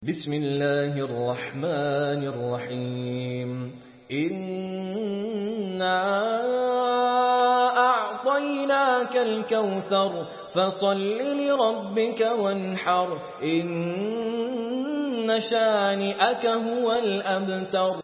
بسم الله الرحمن الرحيم إنا أعطيناك الكوثر فصل لربك وانحر إن شانئك هو الأبتر